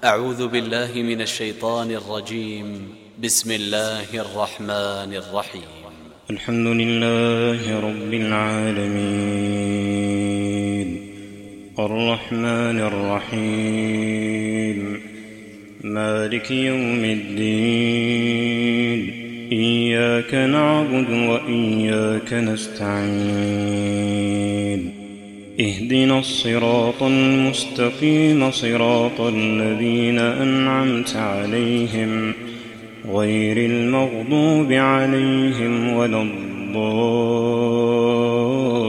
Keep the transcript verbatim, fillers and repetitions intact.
أعوذ بالله من الشيطان الرجيم. بسم الله الرحمن الرحيم. الحمد لله رب العالمين الرحمن الرحيم مالك يوم الدين إياك نعبد وإياك نستعين اهدنا الصراط المستقيم صراط الذين أنعمت عليهم غير المغضوب عليهم ولا الضالين